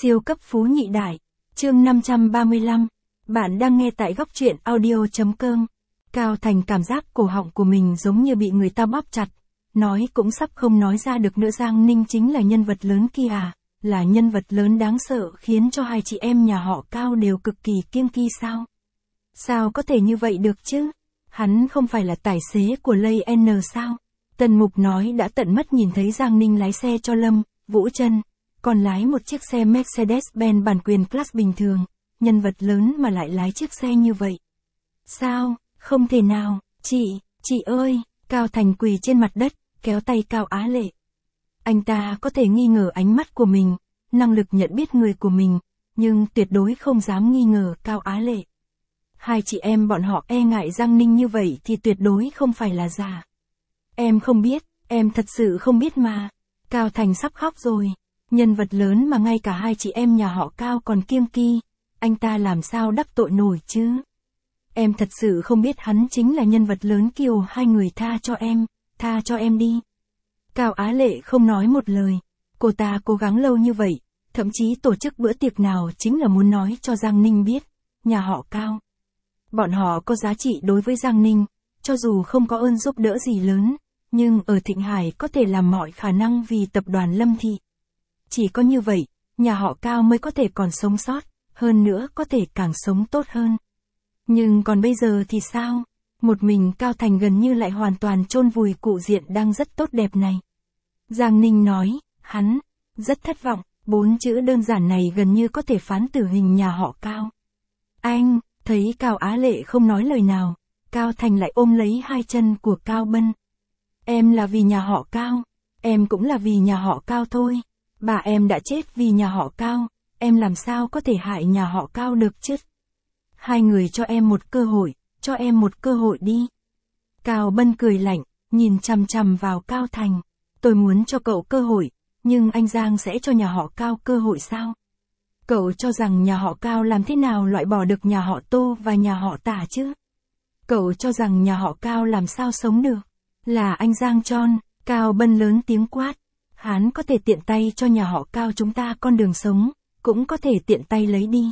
Siêu cấp phú nhị đại. Chương 535. Bạn đang nghe tại góc truyện audio.com. Cao Thành cảm giác cổ họng của mình giống như bị người ta bóp chặt. Nói cũng sắp không nói ra được nữa. Giang Ninh chính là nhân vật lớn kia à? Là nhân vật lớn đáng sợ khiến cho hai chị em nhà họ Cao đều cực kỳ kiêng kỵ sao? Sao có thể như vậy được chứ? Hắn không phải là tài xế của Lay N sao? Tần Mục nói đã tận mắt nhìn thấy Giang Ninh lái xe cho Lâm Vũ Trân, còn lái một chiếc xe Mercedes-Benz bản quyền class bình thường, nhân vật lớn mà lại lái chiếc xe như vậy. Sao, không thể nào, chị ơi, Cao Thành quỳ trên mặt đất, kéo tay Cao Á Lệ. Anh ta có thể nghi ngờ ánh mắt của mình, năng lực nhận biết người của mình, nhưng tuyệt đối không dám nghi ngờ Cao Á Lệ. Hai chị em bọn họ e ngại Giang Ninh như vậy thì tuyệt đối không phải là giả. Em không biết, em thật sự không biết mà. Cao Thành sắp khóc rồi. Nhân vật lớn mà ngay cả hai chị em nhà họ Cao còn kiêng kỵ, anh ta làm sao đắc tội nổi chứ? Em thật sự không biết hắn chính là nhân vật lớn Kiều, hai người tha cho em đi. Cao Á Lệ không nói một lời. Cô ta cố gắng lâu như vậy, thậm chí tổ chức bữa tiệc nào chính là muốn nói cho Giang Ninh biết, nhà họ Cao. Bọn họ có giá trị đối với Giang Ninh, cho dù không có ơn giúp đỡ gì lớn, nhưng ở Thịnh Hải có thể làm mọi khả năng vì tập đoàn Lâm Thị. Chỉ có như vậy, nhà họ Cao mới có thể còn sống sót, hơn nữa có thể càng sống tốt hơn. Nhưng còn bây giờ thì sao? Một mình Cao Thành gần như lại hoàn toàn chôn vùi cụ diện đang rất tốt đẹp này. Giang Ninh nói, hắn rất thất vọng, 4 chữ đơn giản này gần như có thể phán tử hình nhà họ Cao. Anh, thấy Cao Á Lệ không nói lời nào, Cao Thành lại ôm lấy hai chân của Cao Bân. Em là vì nhà họ Cao, em cũng là vì nhà họ Cao thôi. Bà em đã chết vì nhà họ Cao, em làm sao có thể hại nhà họ Cao được chứ? Hai người cho em một cơ hội đi. Cao Bân cười lạnh, nhìn chằm chằm vào Cao Thành. Tôi muốn cho cậu cơ hội, nhưng anh Giang sẽ cho nhà họ Cao cơ hội sao? Cậu cho rằng nhà họ Cao làm thế nào loại bỏ được nhà họ Tô và nhà họ Tả chứ? Cậu cho rằng nhà họ Cao làm sao sống được? Là anh Giang tròn, Cao Bân lớn tiếng quát. Hắn có thể tiện tay cho nhà họ Cao chúng ta con đường sống, cũng có thể tiện tay lấy đi.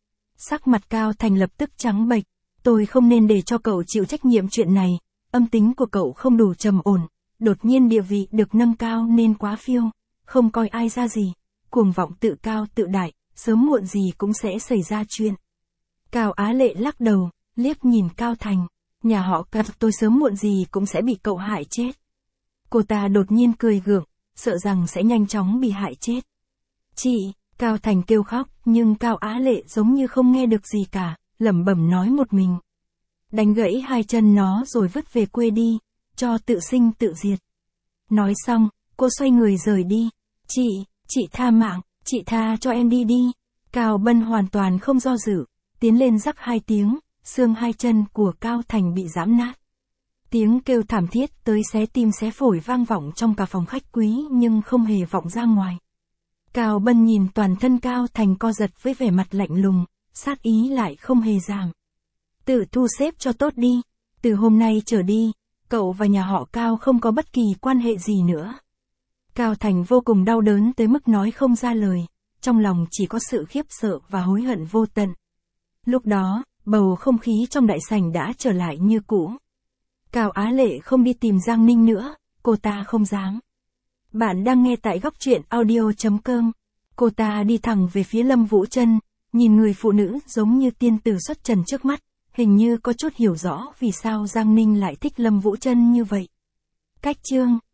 Sắc mặt Cao Thành lập tức trắng bệch. Tôi không nên để cho cậu chịu trách nhiệm chuyện này, âm tính của cậu không đủ trầm ổn, đột nhiên địa vị được nâng cao nên quá phiêu, không coi ai ra gì, cuồng vọng tự cao tự đại, sớm muộn gì cũng sẽ xảy ra chuyện. Cao Á Lệ lắc đầu, liếc nhìn Cao Thành, nhà họ Cao tôi sớm muộn gì cũng sẽ bị cậu hại chết. Cô ta đột nhiên cười gượng, sợ rằng sẽ nhanh chóng bị hại chết. Chị, Cao Thành kêu khóc, nhưng Cao Á Lệ giống như không nghe được gì cả, lẩm bẩm nói một mình. Đánh gãy hai chân nó rồi vứt về quê đi, cho tự sinh tự diệt. Nói xong, cô xoay người rời đi. Chị tha mạng, chị tha cho em đi. Cao Bân hoàn toàn không do dự, tiến lên rắc hai tiếng, xương hai chân của Cao Thành bị giãm nát. Tiếng kêu thảm thiết tới xé tim xé phổi vang vọng trong cả phòng khách quý nhưng không hề vọng ra ngoài. Cao Bân nhìn toàn thân Cao Thành co giật với vẻ mặt lạnh lùng, sát ý lại không hề giảm. Tự thu xếp cho tốt đi, từ hôm nay trở đi, cậu và nhà họ Cao không có bất kỳ quan hệ gì nữa. Cao Thành vô cùng đau đớn tới mức nói không ra lời, trong lòng chỉ có sự khiếp sợ và hối hận vô tận. Lúc đó, bầu không khí trong đại sảnh đã trở lại như cũ. Cao Á Lệ không đi tìm Giang Ninh nữa, cô ta không dám. Bạn đang nghe tại góc truyện audio.com. Cô ta đi thẳng về phía Lâm Vũ Trân, nhìn người phụ nữ giống như tiên tử xuất trần trước mắt, hình như có chút hiểu rõ vì sao Giang Ninh lại thích Lâm Vũ Trân như vậy. Cách chương